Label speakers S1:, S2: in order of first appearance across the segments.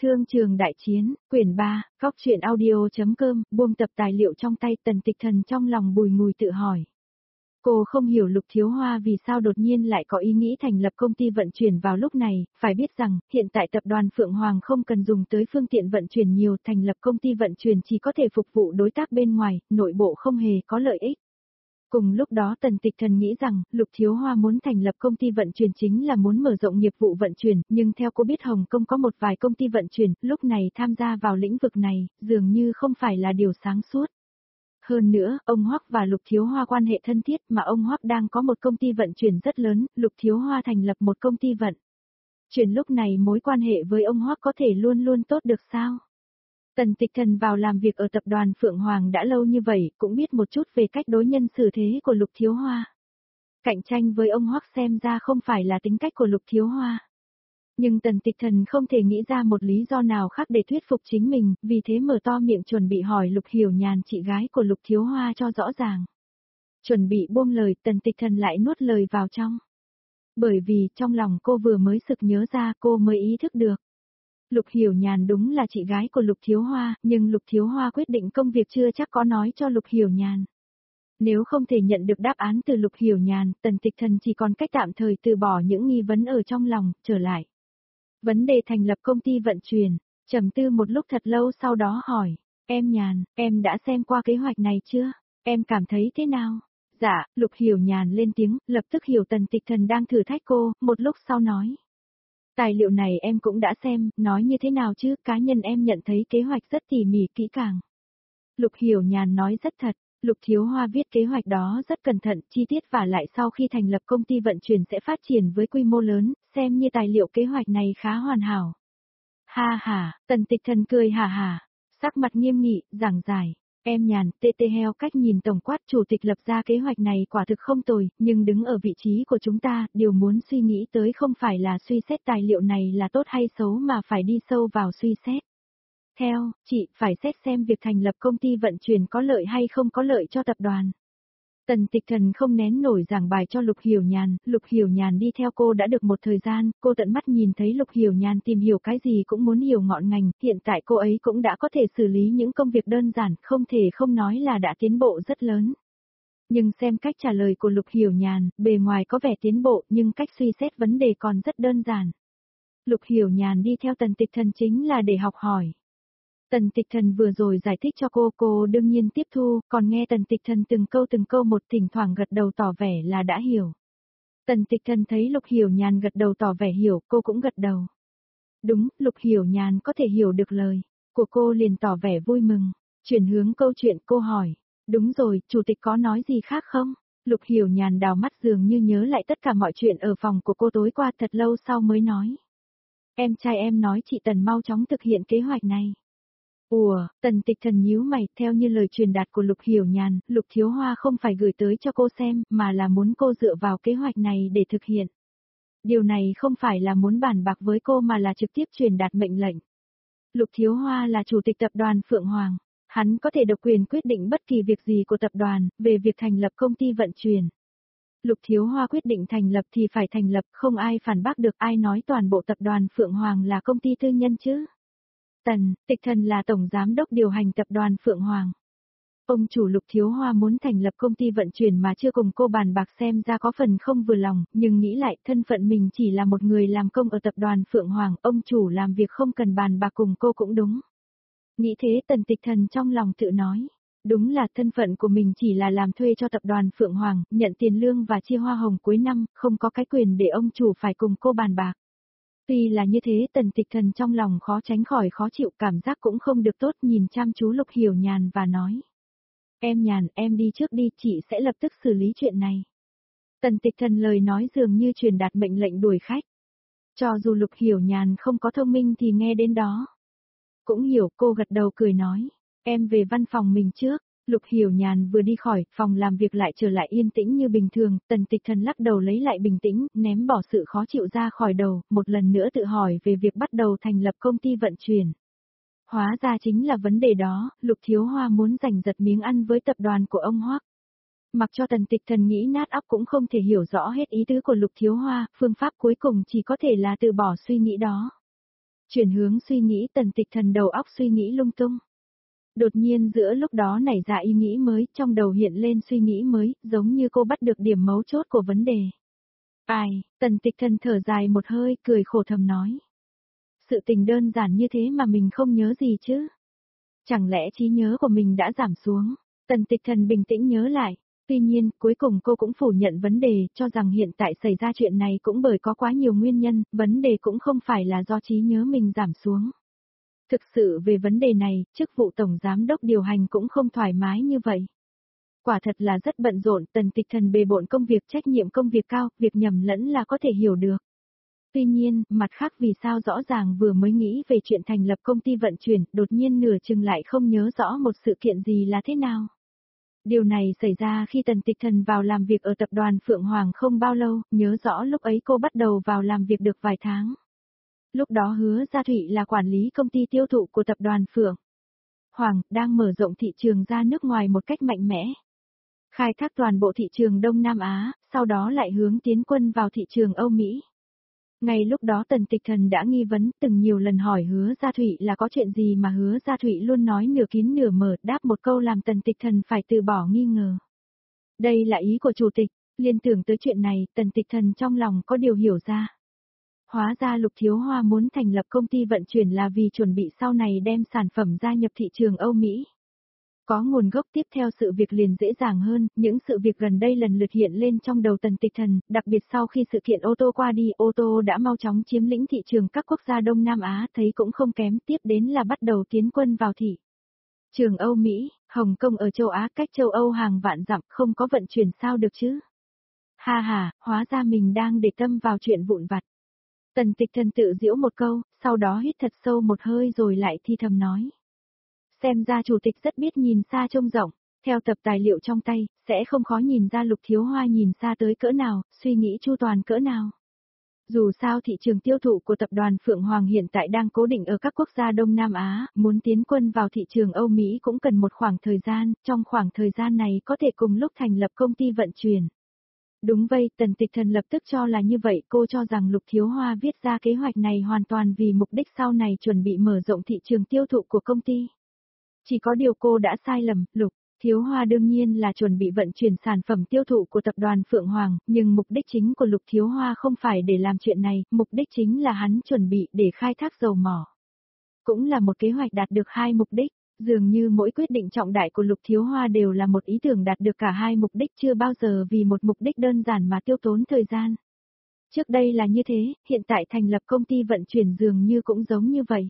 S1: Thương trường đại chiến, quyển 3, góc truyện audio.com, buông tập tài liệu trong tay Tần Tịch Thần trong lòng bùi ngùi tự hỏi. Cô không hiểu Lục Thiếu Hoa vì sao đột nhiên lại có ý nghĩ thành lập công ty vận chuyển vào lúc này, phải biết rằng, hiện tại tập đoàn Phượng Hoàng không cần dùng tới phương tiện vận chuyển nhiều, thành lập công ty vận chuyển chỉ có thể phục vụ đối tác bên ngoài, nội bộ không hề có lợi ích. Cùng lúc đó Tần Tịch Thần nghĩ rằng, Lục Thiếu Hoa muốn thành lập công ty vận chuyển chính là muốn mở rộng nghiệp vụ vận chuyển, nhưng theo cô biết Hồng Kông có một vài công ty vận chuyển, lúc này tham gia vào lĩnh vực này, dường như không phải là điều sáng suốt. Hơn nữa, ông Hoắc và Lục Thiếu Hoa quan hệ thân thiết mà ông Hoắc đang có một công ty vận chuyển rất lớn, Lục Thiếu Hoa thành lập một công ty vận chuyển lúc này mối quan hệ với ông Hoắc có thể luôn luôn tốt được sao? Tần Tịch Thần vào làm việc ở tập đoàn Phượng Hoàng đã lâu như vậy, cũng biết một chút về cách đối nhân xử thế của Lục Thiếu Hoa. Cạnh tranh với ông Hoắc xem ra không phải là tính cách của Lục Thiếu Hoa. Nhưng Tần Tịch Thần không thể nghĩ ra một lý do nào khác để thuyết phục chính mình, vì thế mở to miệng chuẩn bị hỏi Lục Hiểu Nhàn chị gái của Lục Thiếu Hoa cho rõ ràng. Chuẩn bị buông lời, Tần Tịch Thần lại nuốt lời vào trong. Bởi vì trong lòng cô vừa mới sực nhớ ra cô mới ý thức được. Lục Hiểu Nhàn đúng là chị gái của Lục Thiếu Hoa, nhưng Lục Thiếu Hoa quyết định công việc chưa chắc có nói cho Lục Hiểu Nhàn. Nếu không thể nhận được đáp án từ Lục Hiểu Nhàn, Tần Tịch Thần chỉ còn cách tạm thời từ bỏ những nghi vấn ở trong lòng, trở lại. Vấn đề thành lập công ty vận chuyển, trầm tư một lúc thật lâu sau đó hỏi, em Nhàn, em đã xem qua kế hoạch này chưa? Em cảm thấy thế nào? Dạ, Lục Hiểu Nhàn lên tiếng, lập tức hiểu Tần Tịch Thần đang thử thách cô, một lúc sau nói. Tài liệu này em cũng đã xem, nói như thế nào chứ, cá nhân em nhận thấy kế hoạch rất tỉ mỉ kỹ càng. Lục Hiểu Nhàn nói rất thật, Lục Thiếu Hoa viết kế hoạch đó rất cẩn thận, chi tiết và lại sau khi thành lập công ty vận chuyển sẽ phát triển với quy mô lớn, xem như tài liệu kế hoạch này khá hoàn hảo. Ha ha, Tần Tịch Thần cười hà hà, sắc mặt nghiêm nghị, giảng giải. Em Nhàn, TT Heo cách nhìn tổng quát chủ tịch lập ra kế hoạch này quả thực không tồi, nhưng đứng ở vị trí của chúng ta, điều muốn suy nghĩ tới không phải là suy xét tài liệu này là tốt hay xấu mà phải đi sâu vào suy xét. Theo, chị phải xét xem việc thành lập công ty vận chuyển có lợi hay không có lợi cho tập đoàn. Tần Tịch Thần không nén nổi giảng bài cho Lục Hiểu Nhàn đi theo cô đã được một thời gian, cô tận mắt nhìn thấy Lục Hiểu Nhàn tìm hiểu cái gì cũng muốn hiểu ngọn ngành, hiện tại cô ấy cũng đã có thể xử lý những công việc đơn giản, không thể không nói là đã tiến bộ rất lớn. Nhưng xem cách trả lời của Lục Hiểu Nhàn, bề ngoài có vẻ tiến bộ nhưng cách suy xét vấn đề còn rất đơn giản. Lục Hiểu Nhàn đi theo Tần Tịch Thần chính là để học hỏi. Tần Tịch Thần vừa rồi giải thích cho cô đương nhiên tiếp thu, còn nghe Tần Tịch Thần từng câu một thỉnh thoảng gật đầu tỏ vẻ là đã hiểu. Tần Tịch Thần thấy Lục Hiểu Nhàn gật đầu tỏ vẻ hiểu, cô cũng gật đầu. Đúng, Lục Hiểu Nhàn có thể hiểu được lời của cô liền tỏ vẻ vui mừng, chuyển hướng câu chuyện cô hỏi. Đúng rồi, chủ tịch có nói gì khác không? Lục Hiểu Nhàn đào mắt dường như nhớ lại tất cả mọi chuyện ở phòng của cô tối qua thật lâu sau mới nói. Em trai em nói chị Tần mau chóng thực hiện kế hoạch này. Ủa, Tần Tịch Thần nhíu mày, theo như lời truyền đạt của Lục Hiểu Nhàn, Lục Thiếu Hoa không phải gửi tới cho cô xem, mà là muốn cô dựa vào kế hoạch này để thực hiện. Điều này không phải là muốn bàn bạc với cô mà là trực tiếp truyền đạt mệnh lệnh. Lục Thiếu Hoa là chủ tịch tập đoàn Phượng Hoàng, hắn có thể độc quyền quyết định bất kỳ việc gì của tập đoàn, về việc thành lập công ty vận chuyển. Lục Thiếu Hoa quyết định thành lập thì phải thành lập, không ai phản bác được, ai nói toàn bộ tập đoàn Phượng Hoàng là công ty tư nhân chứ. Tần Tịch Thần là tổng giám đốc điều hành tập đoàn Phượng Hoàng. Ông chủ Lục Thiếu Hoa muốn thành lập công ty vận chuyển mà chưa cùng cô bàn bạc xem ra có phần không vừa lòng, nhưng nghĩ lại thân phận mình chỉ là một người làm công ở tập đoàn Phượng Hoàng, ông chủ làm việc không cần bàn bạc cùng cô cũng đúng. Nghĩ thế Tần Tịch Thần trong lòng tự nói. Đúng là thân phận của mình chỉ là làm thuê cho tập đoàn Phượng Hoàng, nhận tiền lương và chia hoa hồng cuối năm, không có cái quyền để ông chủ phải cùng cô bàn bạc. Tuy là như thế Tần Tịch Thần trong lòng khó tránh khỏi khó chịu, cảm giác cũng không được tốt, nhìn chăm chú Lục Hiểu Nhàn và nói. Em Nhàn, em đi trước đi, chị sẽ lập tức xử lý chuyện này. Tần Tịch Thần lời nói dường như truyền đạt mệnh lệnh đuổi khách. Cho dù Lục Hiểu Nhàn không có thông minh thì nghe đến đó. Cũng hiểu, cô gật đầu cười nói. Em về văn phòng mình trước. Lục Hiểu Nhàn vừa đi khỏi, phòng làm việc lại trở lại yên tĩnh như bình thường, Tần Tịch Thần lắc đầu lấy lại bình tĩnh, ném bỏ sự khó chịu ra khỏi đầu, một lần nữa tự hỏi về việc bắt đầu thành lập công ty vận chuyển. Hóa ra chính là vấn đề đó, Lục Thiếu Hoa muốn giành giật miếng ăn với tập đoàn của ông Hoắc. Mặc cho Tần Tịch Thần nghĩ nát óc cũng không thể hiểu rõ hết ý tứ của Lục Thiếu Hoa, phương pháp cuối cùng chỉ có thể là từ bỏ suy nghĩ đó. Chuyển hướng suy nghĩ, Tần Tịch Thần đầu óc suy nghĩ lung tung. Đột nhiên giữa lúc đó nảy ra ý nghĩ mới, trong đầu hiện lên suy nghĩ mới, giống như cô bắt được điểm mấu chốt của vấn đề. Ai, Tần Tịch Thần thở dài một hơi, cười khổ thầm nói. Sự tình đơn giản như thế mà mình không nhớ gì chứ? Chẳng lẽ trí nhớ của mình đã giảm xuống? Tần Tịch Thần bình tĩnh nhớ lại. Tuy nhiên, cuối cùng cô cũng phủ nhận vấn đề, cho rằng hiện tại xảy ra chuyện này cũng bởi có quá nhiều nguyên nhân, vấn đề cũng không phải là do trí nhớ mình giảm xuống. Thực sự về vấn đề này, chức vụ tổng giám đốc điều hành cũng không thoải mái như vậy. Quả thật là rất bận rộn, Tần Tịch Thần bề bộn công việc, trách nhiệm công việc cao, việc nhầm lẫn là có thể hiểu được. Tuy nhiên, mặt khác vì sao rõ ràng vừa mới nghĩ về chuyện thành lập công ty vận chuyển, đột nhiên nửa chừng lại không nhớ rõ một sự kiện gì là thế nào. Điều này xảy ra khi Tần Tịch Thần vào làm việc ở tập đoàn Phượng Hoàng không bao lâu, nhớ rõ lúc ấy cô bắt đầu vào làm việc được vài tháng. Lúc đó Hứa Gia Thụy là quản lý công ty tiêu thụ của tập đoàn Phượng Hoàng, đang mở rộng thị trường ra nước ngoài một cách mạnh mẽ. Khai thác toàn bộ thị trường Đông Nam Á, sau đó lại hướng tiến quân vào thị trường Âu Mỹ. Ngay lúc đó Tần Tịch Thần đã nghi vấn, từng nhiều lần hỏi Hứa Gia Thụy là có chuyện gì mà Hứa Gia Thụy luôn nói nửa kín nửa mở, đáp một câu làm Tần Tịch Thần phải từ bỏ nghi ngờ. Đây là ý của chủ tịch, liên tưởng tới chuyện này, Tần Tịch Thần trong lòng có điều hiểu ra. Hóa ra Lục Thiếu Hoa muốn thành lập công ty vận chuyển là vì chuẩn bị sau này đem sản phẩm gia nhập thị trường Âu Mỹ. Có nguồn gốc tiếp theo sự việc liền dễ dàng hơn, những sự việc gần đây lần lượt hiện lên trong đầu Tần Tịch Thần, đặc biệt sau khi sự kiện ô tô qua đi, ô tô đã mau chóng chiếm lĩnh thị trường các quốc gia Đông Nam Á, thấy cũng không kém, tiếp đến là bắt đầu tiến quân vào thị trường Âu Mỹ, Hồng Kông ở châu Á cách châu Âu hàng vạn dặm, không có vận chuyển sao được chứ. Ha ha, hóa ra mình đang để tâm vào chuyện vụn vặt. Tần Tịch Thần tự giễu một câu, sau đó hít thật sâu một hơi rồi lại thi thầm nói. Xem ra chủ tịch rất biết nhìn xa trông rộng, theo tập tài liệu trong tay, sẽ không khó nhìn ra Lục Thiếu Hoa nhìn xa tới cỡ nào, suy nghĩ chu toàn cỡ nào. Dù sao thị trường tiêu thụ của tập đoàn Phượng Hoàng hiện tại đang cố định ở các quốc gia Đông Nam Á, muốn tiến quân vào thị trường Âu Mỹ cũng cần một khoảng thời gian, trong khoảng thời gian này có thể cùng lúc thành lập công ty vận chuyển. Đúng vậy, Tần Tịch Thần lập tức cho là như vậy, cô cho rằng Lục Thiếu Hoa viết ra kế hoạch này hoàn toàn vì mục đích sau này chuẩn bị mở rộng thị trường tiêu thụ của công ty. Chỉ có điều cô đã sai lầm, Lục Thiếu Hoa đương nhiên là chuẩn bị vận chuyển sản phẩm tiêu thụ của tập đoàn Phượng Hoàng, nhưng mục đích chính của Lục Thiếu Hoa không phải để làm chuyện này, mục đích chính là hắn chuẩn bị để khai thác dầu mỏ. Cũng là một kế hoạch đạt được hai mục đích, dường như mỗi quyết định trọng đại của Lục Thiếu Hoa đều là một ý tưởng đạt được cả hai mục đích, chưa bao giờ vì một mục đích đơn giản mà tiêu tốn thời gian. Trước đây là như thế, hiện tại thành lập công ty vận chuyển dường như cũng giống như vậy.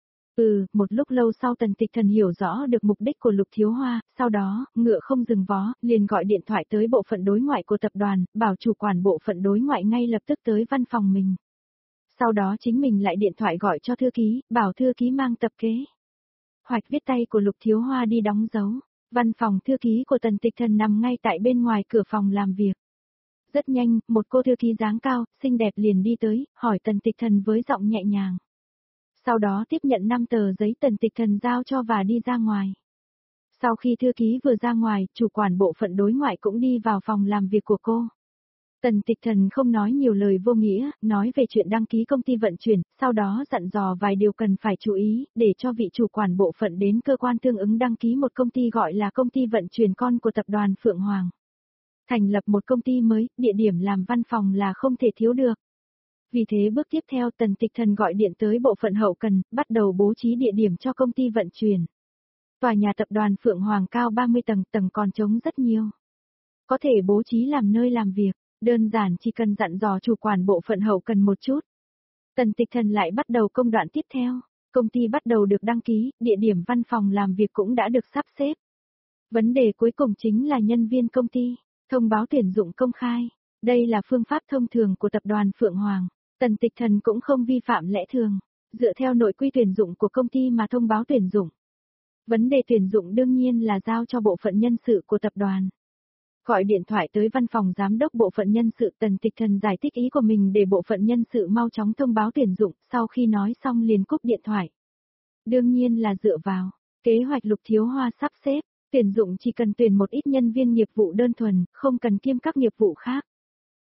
S1: Một lúc lâu sau Tần Tịch Thần hiểu rõ được mục đích của Lục Thiếu Hoa, sau đó, ngựa không dừng vó, liền gọi điện thoại tới bộ phận đối ngoại của tập đoàn, bảo chủ quản bộ phận đối ngoại ngay lập tức tới văn phòng mình. Sau đó chính mình lại điện thoại gọi cho thư ký, bảo thư ký mang tập kế hoạch viết tay của Lục Thiếu Hoa đi đóng dấu. Văn phòng thư ký của Tần Tịch Thần nằm ngay tại bên ngoài cửa phòng làm việc. Rất nhanh, một cô thư ký dáng cao, xinh đẹp liền đi tới, hỏi Tần Tịch Thần với giọng nhẹ nhàng. Sau đó tiếp nhận 5 tờ giấy Tần Tịch Thần giao cho và đi ra ngoài. Sau khi thư ký vừa ra ngoài, chủ quản bộ phận đối ngoại cũng đi vào phòng làm việc của cô. Tần Tịch Thần không nói nhiều lời vô nghĩa, nói về chuyện đăng ký công ty vận chuyển, sau đó dặn dò vài điều cần phải chú ý, để cho vị chủ quản bộ phận đến cơ quan tương ứng đăng ký một công ty gọi là công ty vận chuyển con của tập đoàn Phượng Hoàng. Thành lập một công ty mới, địa điểm làm văn phòng là không thể thiếu được. Vì thế bước tiếp theo Tần Tịch Thần gọi điện tới bộ phận hậu cần, bắt đầu bố trí địa điểm cho công ty vận chuyển. Tòa nhà tập đoàn Phượng Hoàng cao 30 tầng, tầng còn trống rất nhiều. Có thể bố trí làm nơi làm việc, đơn giản chỉ cần dặn dò chủ quản bộ phận hậu cần một chút. Tần Tịch Thần lại bắt đầu công đoạn tiếp theo, công ty bắt đầu được đăng ký, địa điểm văn phòng làm việc cũng đã được sắp xếp. Vấn đề cuối cùng chính là nhân viên công ty, thông báo tuyển dụng công khai. Đây là phương pháp thông thường của tập đoàn Phượng Hoàng. Tần Tịch Thần cũng không vi phạm lẽ thường, dựa theo nội quy tuyển dụng của công ty mà thông báo tuyển dụng. Vấn đề tuyển dụng đương nhiên là giao cho bộ phận nhân sự của tập đoàn. Gọi điện thoại tới văn phòng giám đốc bộ phận nhân sự, Tần Tịch Thần giải thích ý của mình để bộ phận nhân sự mau chóng thông báo tuyển dụng, sau khi nói xong liền cúp điện thoại. Đương nhiên là dựa vào kế hoạch Lục Thiếu Hoa sắp xếp, tuyển dụng chỉ cần tuyển một ít nhân viên nghiệp vụ đơn thuần, không cần kiêm các nghiệp vụ khác.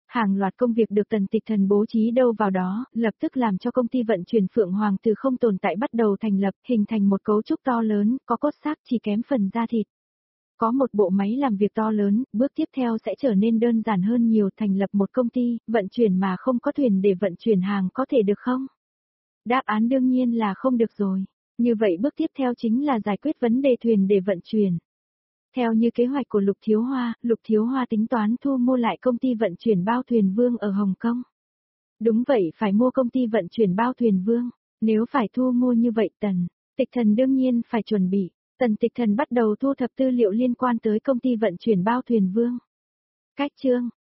S1: Hàng loạt công việc được Tần Tịch Thần bố trí đâu vào đó, lập tức làm cho công ty vận chuyển Phượng Hoàng từ không tồn tại bắt đầu thành lập, hình thành một cấu trúc to lớn, có cốt xác chỉ kém phần da thịt. Có một bộ máy làm việc to lớn, bước tiếp theo sẽ trở nên đơn giản hơn nhiều, thành lập một công ty, vận chuyển mà không có thuyền để vận chuyển hàng có thể được không? Đáp án đương nhiên là không được rồi. Như vậy bước tiếp theo chính là giải quyết vấn đề thuyền để vận chuyển. Theo như kế hoạch của Lục Thiếu Hoa tính toán thu mua lại công ty vận chuyển bao thuyền Vương ở Hồng Kông. Đúng vậy, phải mua công ty vận chuyển bao thuyền Vương. Nếu phải thu mua như vậy Tần Tịch Thần đương nhiên phải chuẩn bị. Tần Tịch Thần bắt đầu thu thập tư liệu liên quan tới công ty vận chuyển bao thuyền Vương. Cách chương